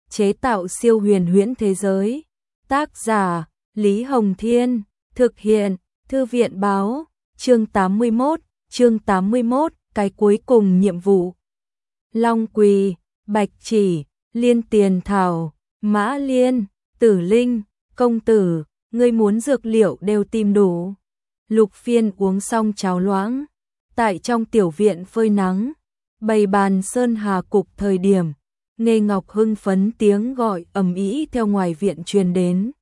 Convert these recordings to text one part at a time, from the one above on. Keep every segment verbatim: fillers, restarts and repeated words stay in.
chế tạo siêu huyền huyễn thế giới. Tác giả Lý Hồng Thiên, thực hiện Thư viện Báo. Chương tám mươi mốt, chương tám mươi mốt, cái cuối cùng nhiệm vụ. Long Quỳ, Bạch Chỉ, Liên Tiền Thảo, Mã Liên, Tử Linh, công tử, ngươi muốn dược liệu đều tìm đủ. Lục Phiên uống xong cháo loãng, tại trong tiểu viện phơi nắng, bày bàn sơn hà cục thời điểm, Nghê Ngọc hưng phấn tiếng gọi ầm ĩ theo ngoài viện truyền đến.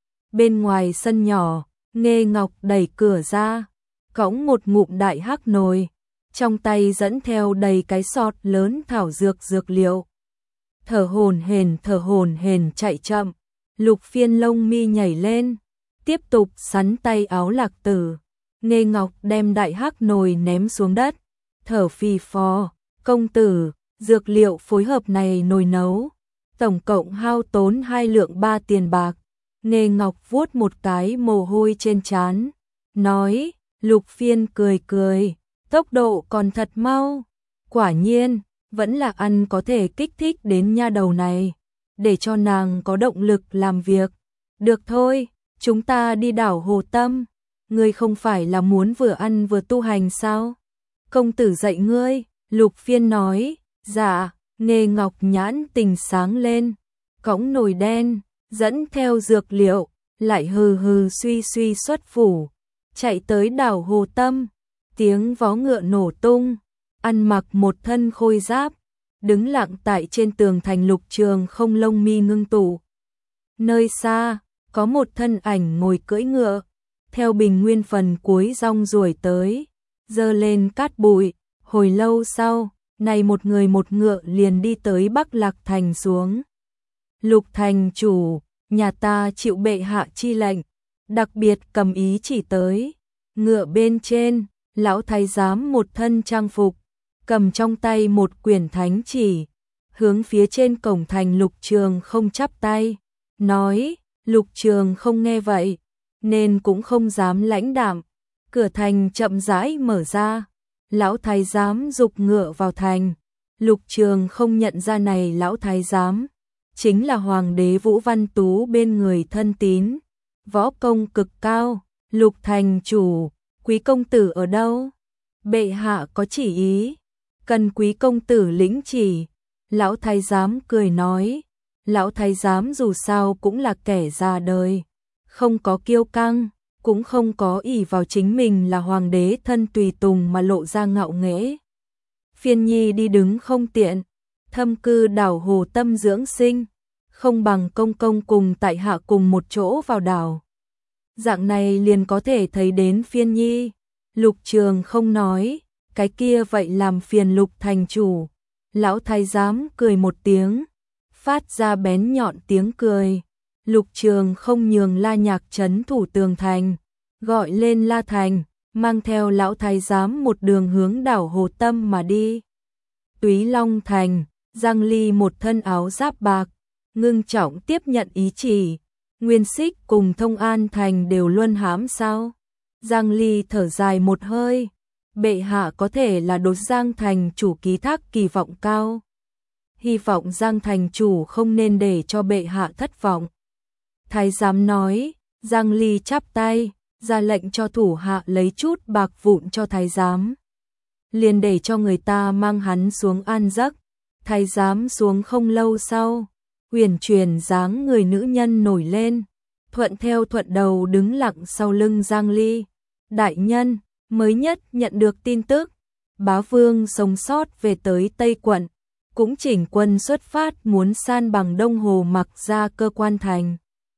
Bên ngoài sân nhỏ, Nghê Ngọc đẩy cửa ra, cõng một ngụm đại hắc nồi, trong tay dẫn theo đầy cái sọt lớn thảo dược dược liệu. Thở hổn hển thở hổn hển chạy chậm, Lục Phiên lông mi nhảy lên, tiếp tục sắn tay áo Lạc Tử. Nghê Ngọc đem đại hắc nồi ném xuống đất, thở phì phò, công tử, dược liệu phối hợp này nồi nấu, tổng cộng hao tốn hai lượng ba tiền bạc. Nghê Ngọc vuốt một cái mồ hôi trên trán, nói. Lục Phiên cười cười, tốc độ còn thật mau, quả nhiên, vẫn là ăn có thể kích thích đến nha đầu này, để cho nàng có động lực làm việc. Được thôi, chúng ta đi đảo Hồ Tâm, ngươi không phải là muốn vừa ăn vừa tu hành sao? Công tử dạy ngươi, Lục Phiên nói. Dạ. Nghê Ngọc nhãn tình sáng lên, cõng nồi đen, dẫn theo dược liệu, lại hừ hừ suy suy xuất phủ, chạy tới đảo Hồ Tâm. Tiếng vó ngựa nổ tung, ăn mặc một thân khôi giáp, đứng lặng tại trên tường thành Lục Trường không lông mi ngưng tụ. Nơi xa, có một thân ảnh ngồi cưỡi ngựa, theo bình nguyên phần cuối rong ruổi tới, dơ lên cát bụi. Hồi lâu sau, này một người một ngựa liền đi tới Bắc Lạc Thành xuống. Lục thành chủ, nhà ta chịu bệ hạ chi lệnh, đặc biệt cầm ý chỉ tới. Ngựa bên trên, lão thái giám một thân trang phục, cầm trong tay một quyển thánh chỉ, hướng phía trên cổng thành Lục Trường không chắp tay, nói. Lục Trường không nghe vậy, nên cũng không dám lãnh đạm. Cửa thành chậm rãi mở ra, lão thái giám dục ngựa vào thành. Lục Trường không nhận ra này lão thái giám chính là hoàng đế Vũ Văn Tú bên người thân tín, võ công cực cao. Lục thành chủ, quý công tử ở đâu? Bệ hạ có chỉ ý, cần quý công tử lĩnh chỉ. Lão thái giám cười nói. Lão thái giám dù sao cũng là kẻ già đời, không có kiêu căng, cũng không có ỷ vào chính mình là hoàng đế thân tùy tùng mà lộ ra ngạo nghễ. Phiên nhi đi đứng không tiện, thâm cư đảo Hồ Tâm dưỡng sinh, không bằng công công cùng tại hạ cùng một chỗ vào đảo. Dạng này liền có thể thấy đến phiên nhi. Lục Trường không nói, cái kia vậy làm phiền Lục thành chủ. Lão thái giám cười một tiếng, phát ra bén nhọn tiếng cười. Lục Trường không nhường La Nhạc trấn thủ tường thành, gọi lên La Thành, mang theo lão thái giám một đường hướng đảo Hồ Tâm mà đi. Túy Long Thành, Giang Ly một thân áo giáp bạc, ngưng trọng tiếp nhận ý chỉ. Nguyên Xích cùng Thông An Thành đều luân hãm sao? Giang Ly thở dài một hơi, bệ hạ có thể là đối Giang thành chủ ký thác kỳ vọng cao. Hy vọng Giang thành chủ không nên để cho bệ hạ thất vọng. Thái giám nói. Giang Ly chắp tay, ra lệnh cho thủ hạ lấy chút bạc vụn cho thái giám, liền để cho người ta mang hắn xuống an giấc. Thái giám xuống không lâu sau, huyền truyền dáng người nữ nhân nổi lên, thuận theo thuận đầu đứng lặng sau lưng Giang Ly. Đại nhân, mới nhất nhận được tin tức, bá vương sống sót về tới Tây quận, cũng chỉnh quân xuất phát muốn san bằng Đông Hồ mặc ra cơ quan thành.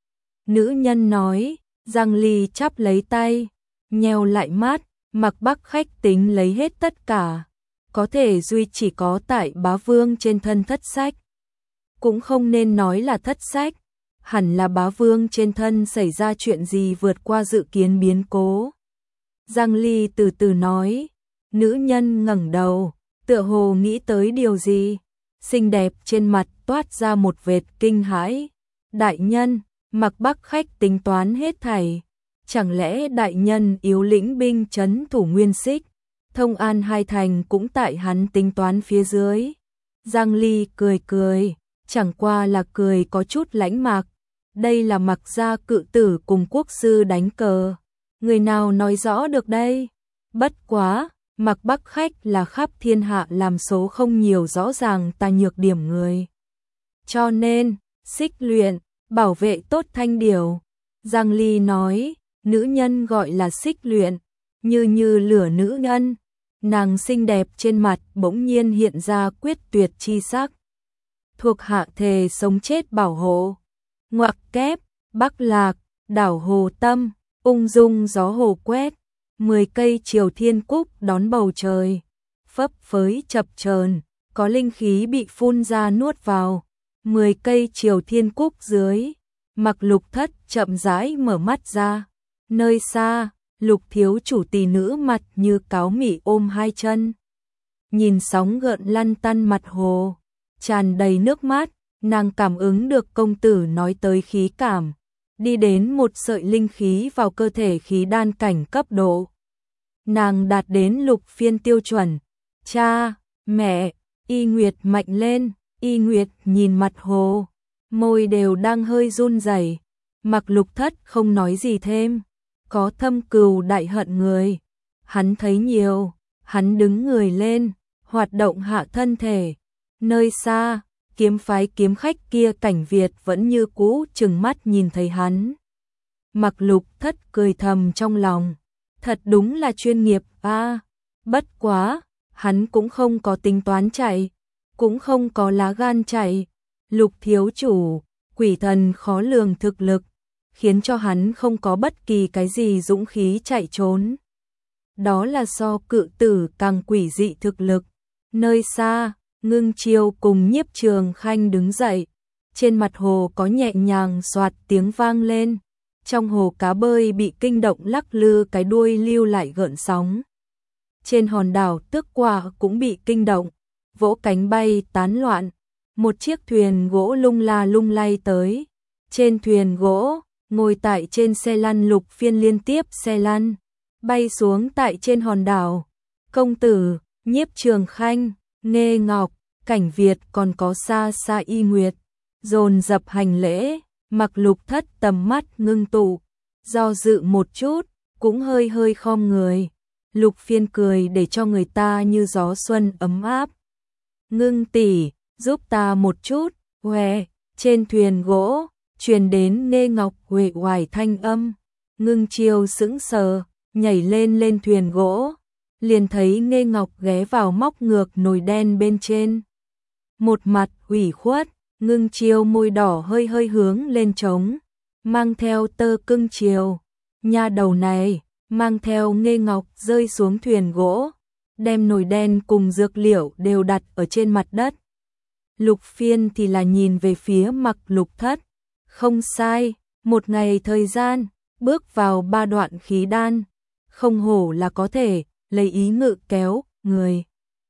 Nữ nhân nói. Giang Ly chắp lấy tay, nheo lại mắt, Mặc Bắc khách tính lấy hết tất cả, có thể duy chỉ có tại bá vương trên thân thất sách. Cũng không nên nói là thất sách, hẳn là bá vương trên thân xảy ra chuyện gì vượt qua dự kiến biến cố. Giang Ly từ từ nói. Nữ nhân ngẩng đầu, tựa hồ nghĩ tới điều gì, xinh đẹp trên mặt toát ra một vệt kinh hãi. Đại nhân, Mặc Bắc khách tính toán hết thảy, chẳng lẽ đại nhân yếu lĩnh binh trấn thủ Nguyên Xích, Thông An hai thành cũng tại hắn tính toán phía dưới? Giang Ly cười cười, chẳng qua là cười có chút lãnh mạc. Đây là Mặc gia cự tử cùng quốc sư đánh cờ. Người nào nói rõ được đây? Bất quá, Mặc Bắc Khách là khắp thiên hạ làm số không nhiều rõ ràng ta nhược điểm người. Cho nên, xích luyện, bảo vệ tốt Thanh Điểu. Giang Ly nói, nữ nhân gọi là xích luyện, như như lửa nữ nhân. Nàng xinh đẹp trên mặt bỗng nhiên hiện ra quyết tuyệt chi sắc. Thuộc hạ thề sống chết bảo hộ. Ngoặc kép, Bắc Lạc, đảo Hồ Tâm, ung dung gió hồ quét. Mười cây triều thiên cúc đón bầu trời. Phấp phới chập chờn, có linh khí bị phun ra nuốt vào. Mười cây triều thiên cúc dưới. Mặc Lục Thất chậm rãi mở mắt ra. Nơi xa, Lục thiếu chủ tỷ nữ mặt như cáo mị ôm hai chân. Nhìn sóng gợn lăn tăn mặt hồ, tràn đầy nước mắt, nàng cảm ứng được công tử nói tới khí cảm. Đi đến một sợi linh khí vào cơ thể khí đan cảnh cấp độ. Nàng đạt đến lục phiên tiêu chuẩn. Cha, mẹ, Y Nguyệt mạnh lên, Y Nguyệt nhìn mặt hồ, môi đều đang hơi run rẩy. Mặc Lục Thất không nói gì thêm, có thâm cừu đại hận người. Hắn thấy nhiều, hắn đứng người lên, hoạt động hạ thân thể. Nơi xa, kiếm phái kiếm khách kia Cảnh Việt vẫn như cũ trừng mắt nhìn thấy hắn. Mặc Lục Thất cười thầm trong lòng, thật đúng là chuyên nghiệp a. À, bất quá, hắn cũng không có tính toán chạy, cũng không có lá gan chạy. Lục thiếu chủ, quỷ thần khó lường thực lực, khiến cho hắn không có bất kỳ cái gì dũng khí chạy trốn. Đó là do cự tử càng quỷ dị thực lực. Nơi xa, Ngưng Chiêu cùng Nhiếp Trường Khanh đứng dậy. Trên mặt hồ có nhẹ nhàng xoạt tiếng vang lên. Trong hồ cá bơi bị kinh động lắc lư cái đuôi lưu lại gợn sóng. Trên hòn đảo Tước Quả cũng bị kinh động, vỗ cánh bay tán loạn. Một chiếc thuyền gỗ lung la lung lay tới. Trên thuyền gỗ, ngồi tại trên xe lăn Lục Phiên liên tiếp xe lăn, bay xuống tại trên hòn đảo. Công tử, Nhiếp Trường Khanh, Nghê Ngọc, Cảnh Việt còn có xa xa Y Nguyệt, dồn dập hành lễ. Mặc Lục Thất tầm mắt ngưng tụ, do dự một chút, cũng hơi hơi khom người. Lục Phiên cười để cho người ta như gió xuân ấm áp. Ngưng tỷ, giúp ta một chút, huề. Trên thuyền gỗ, truyền đến Nghê Ngọc huệ hoài thanh âm. Ngưng Chiêu sững sờ, nhảy lên lên thuyền gỗ, liền thấy Nghê Ngọc ghé vào móc ngược nồi đen bên trên. Một mặt ủy khuất, Ngưng Chiêu môi đỏ hơi hơi hướng lên trống, mang theo tơ cưng chiều. Nha đầu này, mang theo Nghê Ngọc rơi xuống thuyền gỗ, đem nồi đen cùng dược liệu đều đặt ở trên mặt đất. Lục Phiên thì là nhìn về phía Mặc Lục Thất. Không sai, một ngày thời gian, bước vào ba đoạn khí đan, không hổ là có thể lấy ý ngự kéo người.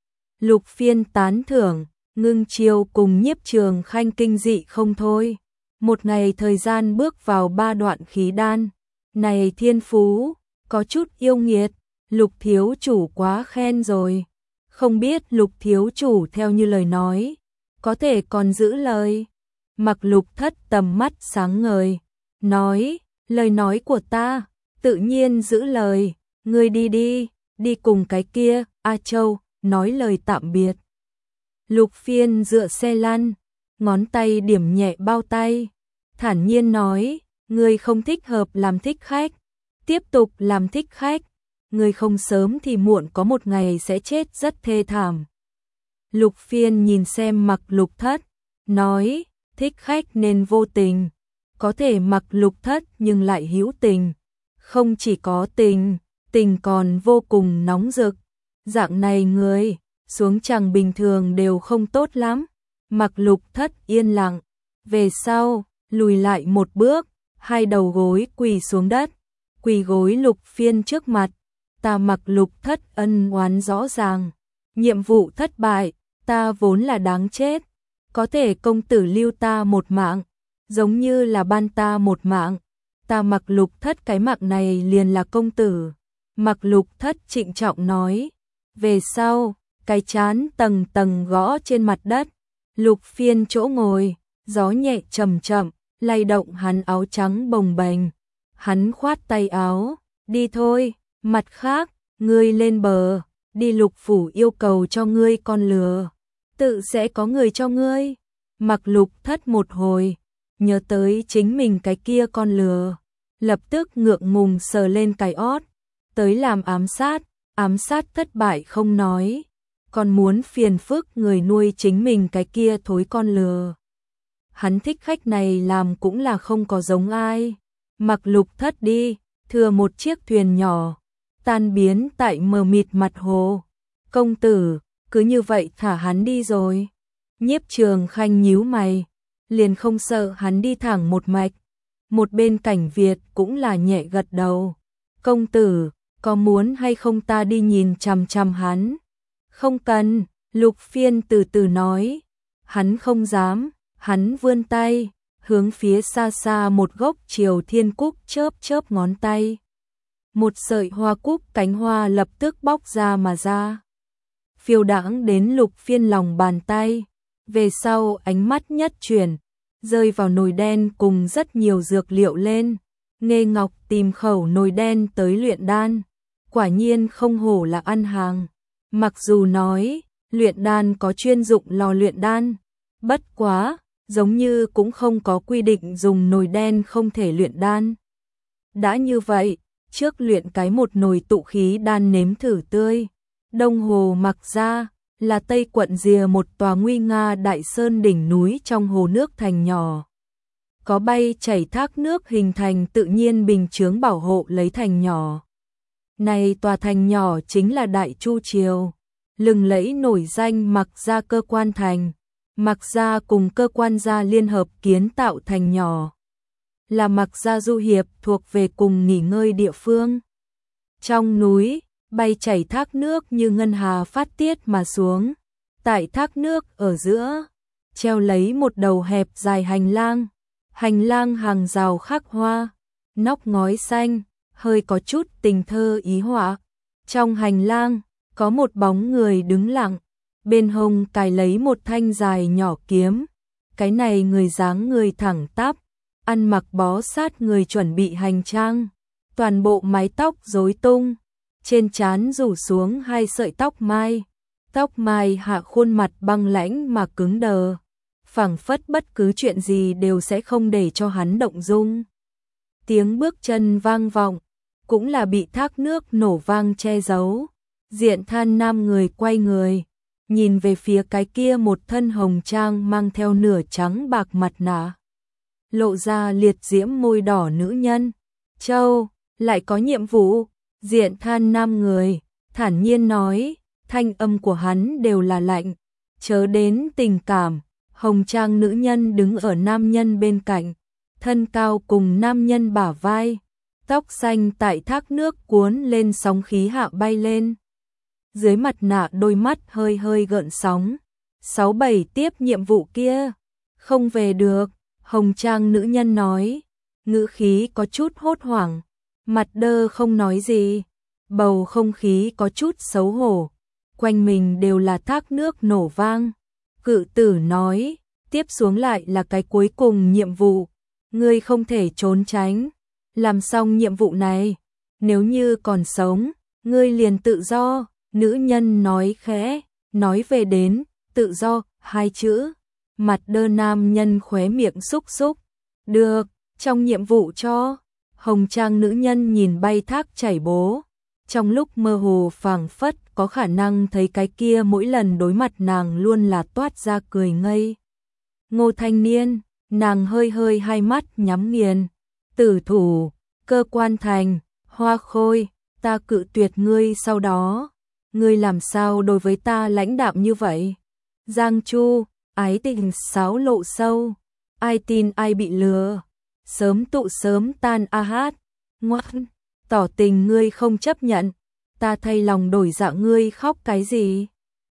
Lục Phiên tán thưởng. Ngưng Chiêu cùng Nhiếp Trường Khanh kinh dị không thôi. Một ngày thời gian bước vào ba đoạn khí đan, này thiên phú, có chút yêu nghiệt. Lục thiếu chủ quá khen rồi. Không biết Lục thiếu chủ theo như lời nói, có thể còn giữ lời. Mặc Lục Thất tầm mắt sáng ngời, nói, lời nói của ta, tự nhiên giữ lời. Ngươi đi đi, đi cùng cái kia, A Châu, nói lời tạm biệt. Lục Phiên dựa xe lăn, ngón tay điểm nhẹ bao tay, thản nhiên nói, ngươi không thích hợp làm thích khách, tiếp tục làm thích khách, ngươi không sớm thì muộn có một ngày sẽ chết rất thê thảm. Lục Phiên nhìn xem Mặc Lục Thất, nói, thích khách nên vô tình, có thể Mặc Lục Thất nhưng lại hữu tình, không chỉ có tình, tình còn vô cùng nóng rực. Dạng này người xuống chẳng bình thường đều không tốt lắm. Mặc Lục Thất yên lặng, về sau, lùi lại một bước, hai đầu gối quỳ xuống đất, quỳ gối Lục Phiên trước mặt. Ta Mặc Lục Thất ân oán rõ ràng, nhiệm vụ thất bại, ta vốn là đáng chết, có thể công tử lưu ta một mạng, giống như là ban ta một mạng, ta Mặc Lục Thất cái mạng này liền là công tử. Mặc Lục Thất trịnh trọng nói, về sau, cái chán tầng tầng gõ trên mặt đất, Lục Phiên chỗ ngồi, gió nhẹ chậm chậm, lay động hắn áo trắng bồng bềnh. Hắn khoát tay áo, đi thôi, mặt khác, ngươi lên bờ, đi Lục phủ yêu cầu cho ngươi con lừa, tự sẽ có người cho ngươi. Mặc Lục thất một hồi, nhớ tới chính mình cái kia con lừa, lập tức ngượng ngùng sờ lên cái ót, tới làm ám sát, ám sát thất bại không nói, còn muốn phiền phức người nuôi chính mình cái kia thối con lừa. Hắn thích khách này làm cũng là không có giống ai. Mặc Lục thất đi, thừa một chiếc thuyền nhỏ, tan biến tại mờ mịt mặt hồ. Công tử, cứ như vậy thả hắn đi rồi. Nhiếp Trường Khanh nhíu mày, liền không sợ hắn đi thẳng một mạch. Một bên Cảnh Việt cũng là nhẹ gật đầu. Công tử, có muốn hay không ta đi nhìn chằm chằm hắn? Không cần, Lục Phiên từ từ nói. Hắn không dám, hắn vươn tay, hướng phía xa xa một gốc Triều Thiên Cúc chớp chớp ngón tay. Một sợi hoa cúc cánh hoa lập tức bóc ra mà ra. Phiêu đãng đến Lục Phiên lòng bàn tay. Về sau ánh mắt nhất chuyển, rơi vào nồi đen cùng rất nhiều dược liệu lên. Nghê Ngọc tìm khẩu nồi đen tới luyện đan. Quả nhiên không hổ là ăn hàng. Mặc dù nói, luyện đan có chuyên dụng lò luyện đan. Bất quá, giống như cũng không có quy định dùng nồi đen không thể luyện đan. Đã như vậy, trước luyện cái một nồi tụ khí đan nếm thử tươi. Đông hồ Mặc ra, là Tây quận rìa một tòa nguy nga đại sơn đỉnh núi trong hồ nước thành nhỏ. Có bay chảy thác nước hình thành tự nhiên bình chướng bảo hộ lấy thành nhỏ. Này tòa thành nhỏ chính là Đại Chu Triều, lừng lẫy nổi danh Mặc ra cơ quan thành. Mặc ra cùng cơ quan gia liên hợp kiến tạo thành nhỏ. Là Mặc ra du hiệp thuộc về cùng nghỉ ngơi địa phương. Trong núi, bay chảy thác nước như ngân hà phát tiết mà xuống. Tại thác nước ở giữa, treo lấy một đầu hẹp dài hành lang. Hành lang hàng rào khắc hoa, nóc ngói xanh, hơi có chút tình thơ ý họa. Trong hành lang, có một bóng người đứng lặng, bên hông cài lấy một thanh dài nhỏ kiếm. Cái này người dáng người thẳng tắp, ăn mặc bó sát người chuẩn bị hành trang. Toàn bộ mái tóc rối tung, trên trán rủ xuống hai sợi tóc mai. Tóc mai hạ khuôn mặt băng lãnh mà cứng đờ, phảng phất bất cứ chuyện gì đều sẽ không để cho hắn động dung. Tiếng bước chân vang vọng, cũng là bị thác nước nổ vang che giấu. Diện Than Nam người quay người, nhìn về phía cái kia một thân hồng trang mang theo nửa trắng bạc mặt nạ, lộ ra liệt diễm môi đỏ nữ nhân. Châu, lại có nhiệm vụ. Diện Than Nam người, thản nhiên nói, thanh âm của hắn đều là lạnh, chớ đến tình cảm. Hồng trang nữ nhân đứng ở nam nhân bên cạnh, thân cao cùng nam nhân bả vai, tóc xanh tại thác nước cuốn lên sóng khí hạ bay lên. Dưới mặt nạ đôi mắt hơi hơi gợn sóng. Sáu bảy tiếp nhiệm vụ kia, không về được, hồng trang nữ nhân nói, ngữ khí có chút hốt hoảng, mặt đơ không nói gì, bầu không khí có chút xấu hổ, quanh mình đều là thác nước nổ vang. Cự tử nói, tiếp xuống lại là cái cuối cùng nhiệm vụ, ngươi không thể trốn tránh. Làm xong nhiệm vụ này, nếu như còn sống, ngươi liền tự do. Nữ nhân nói khẽ, nói về đến tự do hai chữ, mặt đơ nam nhân khóe miệng xúc xúc. Được, trong nhiệm vụ cho. Hồng trang nữ nhân nhìn bay thác chảy bố, trong lúc mơ hồ phảng phất có khả năng thấy cái kia mỗi lần đối mặt nàng luôn là toát ra cười ngây. Ngô thanh niên, nàng hơi hơi hai mắt nhắm nghiền. Tử thủ, cơ quan thành, hoa khôi, ta cự tuyệt ngươi sau đó. Ngươi làm sao đối với ta lãnh đạm như vậy? Giang Chu, ái tình sáo lộ sâu, ai tin ai bị lừa. Sớm tụ sớm tan a hát, ngoan, tỏ tình ngươi không chấp nhận, ta thay lòng đổi dạ ngươi khóc cái gì?